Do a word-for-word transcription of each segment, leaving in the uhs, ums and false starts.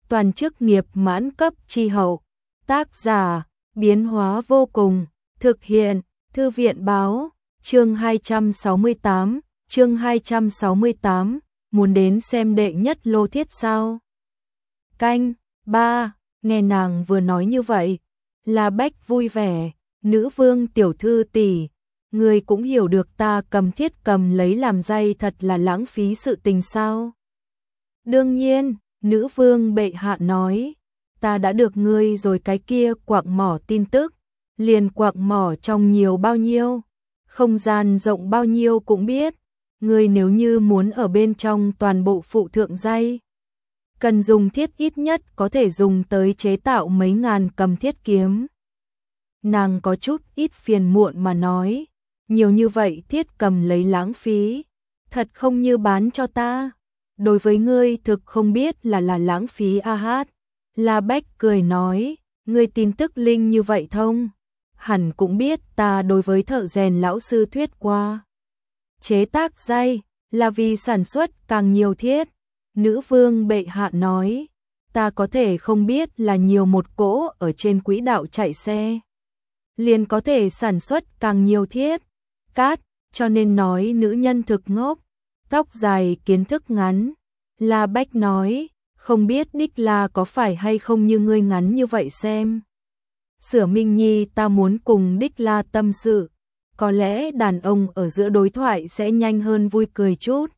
toàn chức nghiệp mãn cấp chi hậu. Tác giả, biến hóa vô cùng, thực hiện, Thư viện báo, chương hai trăm sáu mươi tám, chương hai trăm sáu mươi tám, muốn đến xem đệ nhất lô thiết sao? Canh, ba, nghe nàng vừa nói như vậy, La Bách vui vẻ, nữ vương tiểu thư tỷ, người cũng hiểu được ta cầm thiết cầm lấy làm dây thật là lãng phí sự tình sao? Đương nhiên, nữ vương bệ hạ nói, ta đã được ngươi rồi cái kia quạng mỏ tin tức, liền quạng mỏ trong nhiều bao nhiêu, không gian rộng bao nhiêu cũng biết, ngươi nếu như muốn ở bên trong toàn bộ phụ thượng dây, cần dùng thiết ít nhất có thể dùng tới chế tạo mấy ngàn cầm thiết kiếm. Nàng có chút ít phiền muộn mà nói, nhiều như vậy thiết cầm lấy lãng phí, thật không như bán cho ta. Đối với ngươi thực không biết là là lãng phí a hát. La Bách cười nói, ngươi tin tức linh như vậy thông, hẳn cũng biết ta đối với thợ rèn lão sư thuyết qua. Chế tác dây là vì sản xuất càng nhiều thiết. Nữ vương bệ hạ nói, ta có thể không biết là nhiều một cỗ ở trên quỹ đạo chạy xe, liền có thể sản xuất càng nhiều thiết, cát, cho nên nói nữ nhân thực ngốc, tóc dài kiến thức ngắn. La Bách nói, không biết Đích La có phải hay không như ngươi ngắn như vậy xem. Sửa Minh Nhi ta muốn cùng Đích La tâm sự, có lẽ đàn ông ở giữa đối thoại sẽ nhanh hơn vui cười chút.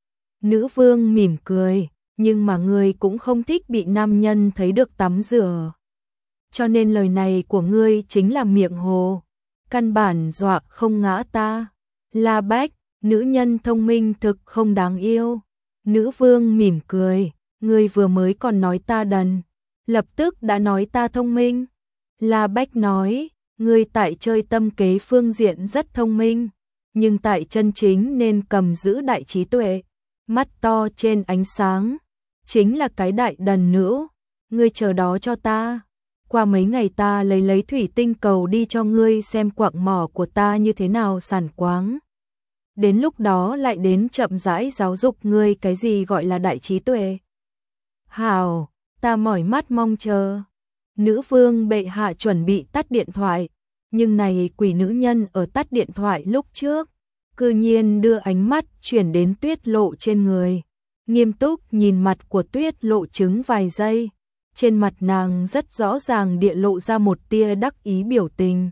Nữ vương mỉm cười, nhưng mà ngươi cũng không thích bị nam nhân thấy được tắm rửa. Cho nên lời này của ngươi chính là miệng hồ, căn bản dọa không ngã ta. La Bách, nữ nhân thông minh thực không đáng yêu. Nữ vương mỉm cười, ngươi vừa mới còn nói ta đần, lập tức đã nói ta thông minh. La Bách nói, ngươi tại chơi tâm kế phương diện rất thông minh, nhưng tại chân chính nên cầm giữ đại trí tuệ, mắt to trên ánh sáng, chính là cái đại đần nữ. Ngươi chờ đó cho ta, qua mấy ngày ta lấy lấy thủy tinh cầu đi cho ngươi xem quạng mỏ của ta như thế nào sàn quáng. Đến lúc đó lại đến chậm rãi giáo dục ngươi cái gì gọi là đại trí tuệ. Hào, ta mỏi mắt mong chờ. Nữ vương bệ hạ chuẩn bị tắt điện thoại, nhưng này quỷ nữ nhân ở tắt điện thoại lúc trước, cư nhiên đưa ánh mắt chuyển đến Tuyết Lộ trên người, nghiêm túc nhìn mặt của Tuyết Lộ chứng vài giây, trên mặt nàng rất rõ ràng địa lộ ra một tia đắc ý biểu tình.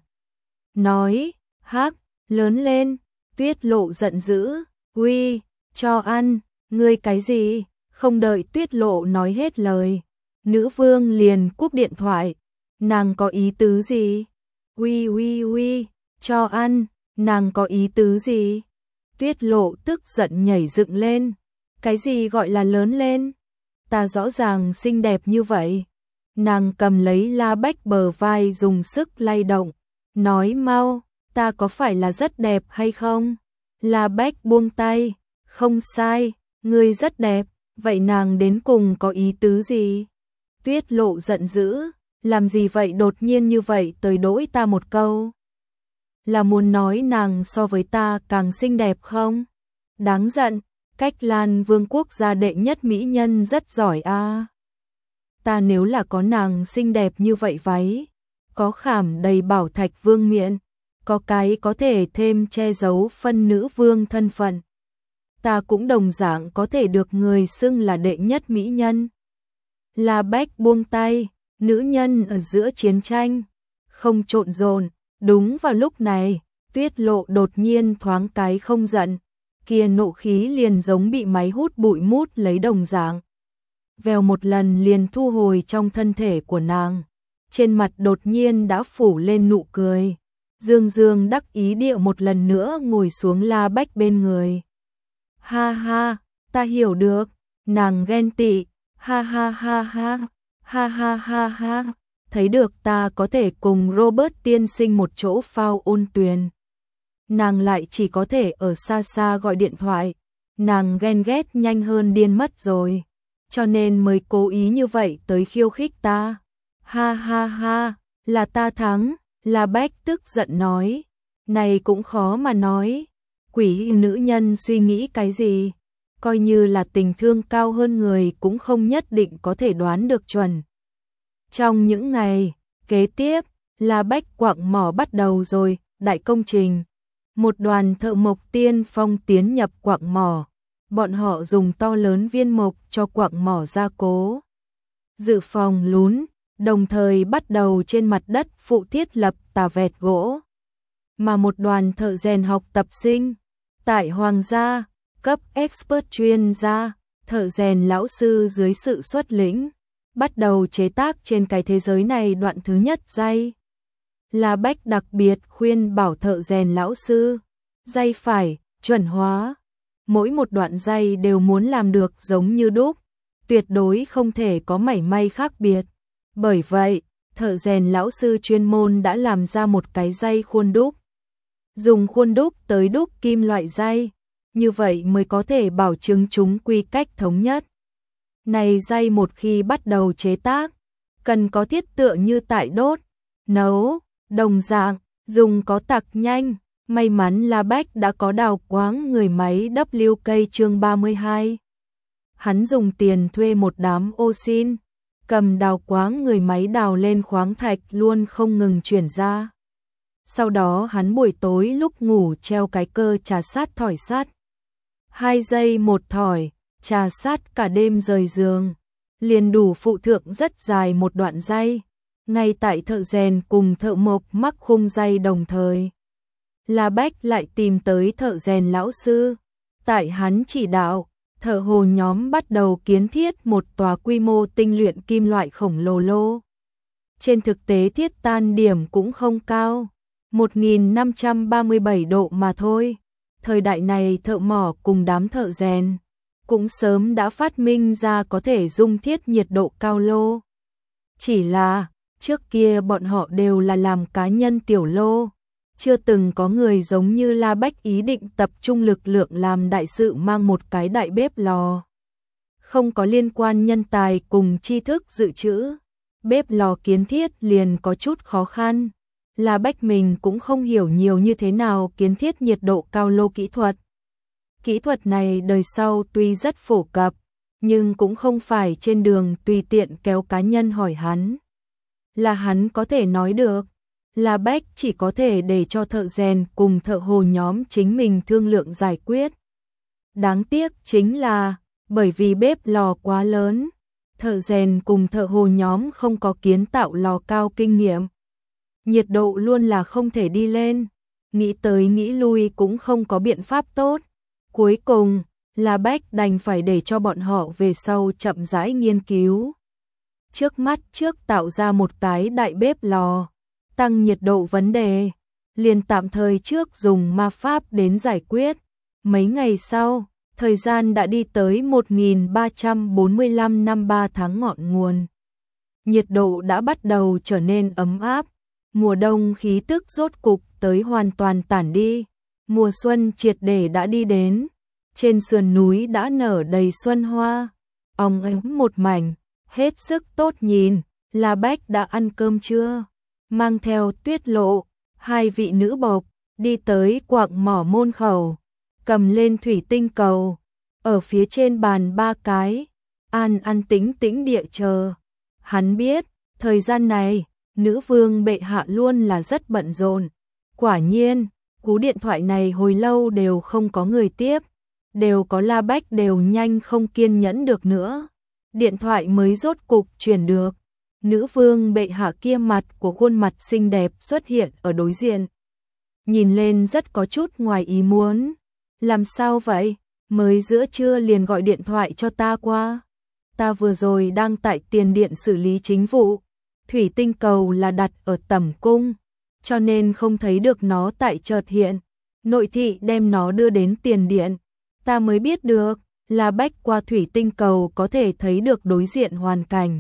Nói, hắc, lớn lên. Tuyết Lộ giận dữ, uy, cho ăn, ngươi cái gì? Không đợi Tuyết Lộ nói hết lời, nữ vương liền cúp điện thoại. Nàng có ý tứ gì? Uy uy uy, cho ăn, nàng có ý tứ gì? Tuyết Lộ tức giận nhảy dựng lên, cái gì gọi là lớn lên? Ta rõ ràng xinh đẹp như vậy. Nàng cầm lấy La Bách bờ vai dùng sức lay động, nói mau, ta có phải là rất đẹp hay không? La Bách buông tay, không sai, ngươi rất đẹp, vậy nàng đến cùng có ý tứ gì? Tuyết Lộ giận dữ, làm gì vậy đột nhiên như vậy tới đỗi ta một câu? Là muốn nói nàng so với ta càng xinh đẹp không? Đáng giận, Cách Lan Vương quốc gia đệ nhất mỹ nhân rất giỏi a. À. Ta nếu là có nàng xinh đẹp như vậy váy, có khảm đầy bảo thạch vương miện, có cái có thể thêm che giấu phân nữ vương thân phận, ta cũng đồng dạng có thể được người xưng là đệ nhất mỹ nhân. La Bách buông tay, nữ nhân ở giữa chiến tranh, không trộn rộn. Đúng vào lúc này, Tuyết Lộ đột nhiên thoáng cái không giận, kia nộ khí liền giống bị máy hút bụi mút lấy đồng dạng. Vèo một lần liền thu hồi trong thân thể của nàng, trên mặt đột nhiên đã phủ lên nụ cười. Dương Dương đắc ý điệu một lần nữa ngồi xuống La Bách bên người. Ha ha, ta hiểu được, nàng ghen tị, ha ha ha ha, ha ha ha ha, thấy được ta có thể cùng Robert tiên sinh một chỗ phao ôn tuyền. Nàng lại chỉ có thể ở xa xa gọi điện thoại, nàng ghen ghét nhanh hơn điên mất rồi, cho nên mới cố ý như vậy tới khiêu khích ta. Ha ha ha, là ta thắng. La Bách tức giận nói, này cũng khó mà nói, quỷ nữ nhân suy nghĩ cái gì, coi như là tình thương cao hơn người cũng không nhất định có thể đoán được chuẩn. Trong những ngày kế tiếp, La Bách quặng mỏ bắt đầu rồi, đại công trình. Một đoàn thợ mộc tiên phong tiến nhập quặng mỏ. Bọn họ dùng to lớn viên mộc cho quặng mỏ gia cố, dự phòng lún, đồng thời bắt đầu trên mặt đất phụ thiết lập tà vẹt gỗ. Mà một đoàn thợ rèn học tập sinh, tại Hoàng gia, cấp expert chuyên gia, thợ rèn lão sư dưới sự xuất lĩnh, bắt đầu chế tác trên cái thế giới này đoạn thứ nhất dây. La Bách đặc biệt khuyên bảo thợ rèn lão sư, dây phải, chuẩn hóa. Mỗi một đoạn dây đều muốn làm được giống như đúc, tuyệt đối không thể có mảy may khác biệt. Bởi vậy, thợ rèn lão sư chuyên môn đã làm ra một cái dây khuôn đúc. Dùng khuôn đúc tới đúc kim loại dây, như vậy mới có thể bảo chứng chúng quy cách thống nhất. Này dây một khi bắt đầu chế tác, cần có thiết tựa như tại đốt, nấu, đồng dạng, dùng có tặc nhanh. May mắn La Bách đã có đào quáng người máy W K chương ba mươi hai. Hắn dùng tiền thuê một đám ô xin, cầm đào quáng người máy đào lên khoáng thạch luôn không ngừng chuyển ra. Sau đó hắn buổi tối lúc ngủ treo cái cơ trà sát thỏi sắt. Hai giây một thỏi, trà sát cả đêm rời giường, liền đủ phụ thượng rất dài một đoạn dây. Ngay tại thợ rèn cùng thợ mộc mắc khung dây đồng thời, La Bách lại tìm tới thợ rèn lão sư. Tại hắn chỉ đạo, thợ hồ nhóm bắt đầu kiến thiết một tòa quy mô tinh luyện kim loại khổng lồ lô. Trên thực tế thiết tan điểm cũng không cao, một nghìn năm trăm ba mươi bảy độ mà thôi. Thời đại này thợ mỏ cùng đám thợ rèn cũng sớm đã phát minh ra có thể dung thiết nhiệt độ cao lô. Chỉ là, trước kia bọn họ đều là làm cá nhân tiểu lô. Chưa từng có người giống như La Bách ý định tập trung lực lượng làm đại sự mang một cái đại bếp lò. Không có liên quan nhân tài cùng tri thức dự trữ, bếp lò kiến thiết liền có chút khó khăn. La Bách mình cũng không hiểu nhiều như thế nào kiến thiết nhiệt độ cao lô kỹ thuật. Kỹ thuật này đời sau tuy rất phổ cập, nhưng cũng không phải trên đường tùy tiện kéo cá nhân hỏi hắn là hắn có thể nói được. La Bách chỉ có thể để cho thợ rèn cùng thợ hồ nhóm chính mình thương lượng giải quyết. Đáng tiếc chính là, bởi vì bếp lò quá lớn, thợ rèn cùng thợ hồ nhóm không có kiến tạo lò cao kinh nghiệm. Nhiệt độ luôn là không thể đi lên, nghĩ tới nghĩ lui cũng không có biện pháp tốt. Cuối cùng, La Bách đành phải để cho bọn họ về sau chậm rãi nghiên cứu. Trước mắt trước tạo ra một cái đại bếp lò, tăng nhiệt độ vấn đề, liền tạm thời trước dùng ma pháp đến giải quyết. Mấy ngày sau, thời gian đã đi tới một nghìn ba trăm bốn mươi lăm năm ba tháng ngọn nguồn. Nhiệt độ đã bắt đầu trở nên ấm áp, mùa đông khí tức rốt cục tới hoàn toàn tản đi, mùa xuân triệt để đã đi đến, trên sườn núi đã nở đầy xuân hoa, óng ánh một mảnh, hết sức tốt nhìn. La Bách đã ăn cơm chưa? Mang theo Tuyết Lộ, hai vị nữ bộc, đi tới quặng mỏ môn khẩu, cầm lên thủy tinh cầu, ở phía trên bàn ba cái, an an tĩnh tĩnh địa chờ. Hắn biết, thời gian này, nữ vương bệ hạ luôn là rất bận rộn. Quả nhiên, cú điện thoại này hồi lâu đều không có người tiếp, đều có La Bách đều nhanh không kiên nhẫn được nữa. Điện thoại mới rốt cục truyền được. Nữ vương bệ hạ kia mặt của khuôn mặt xinh đẹp xuất hiện ở đối diện. Nhìn lên rất có chút ngoài ý muốn. Làm sao vậy? Mới giữa trưa liền gọi điện thoại cho ta qua. Ta vừa rồi đang tại tiền điện xử lý chính vụ. Thủy tinh cầu là đặt ở tẩm cung, cho nên không thấy được nó tại chợt hiện. Nội thị đem nó đưa đến tiền điện. Ta mới biết được là Bách qua thủy tinh cầu có thể thấy được đối diện hoàn cảnh.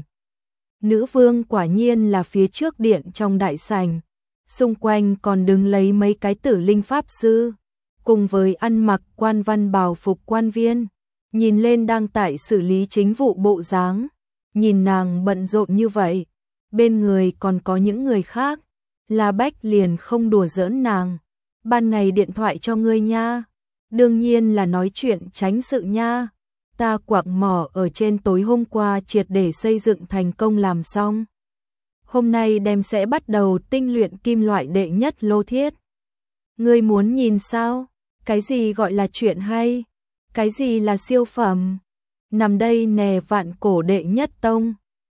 Nữ vương quả nhiên là phía trước điện trong đại sảnh, xung quanh còn đứng lấy mấy cái tử linh pháp sư, cùng với ăn mặc quan văn bào phục quan viên, nhìn lên đang tại xử lý chính vụ bộ dáng. Nhìn nàng bận rộn như vậy, bên người còn có những người khác, La Bách liền không đùa giỡn nàng. Ban ngày điện thoại cho ngươi nha, đương nhiên là nói chuyện tránh sự nha, ta quặng mỏ ở trên tối hôm qua triệt để xây dựng thành công làm xong. Hôm nay đem sẽ bắt đầu tinh luyện kim loại đệ nhất lô thiết. Ngươi muốn nhìn sao? Cái gì gọi là chuyện hay? Cái gì là siêu phẩm? Nằm đây nè vạn cổ đệ nhất tông.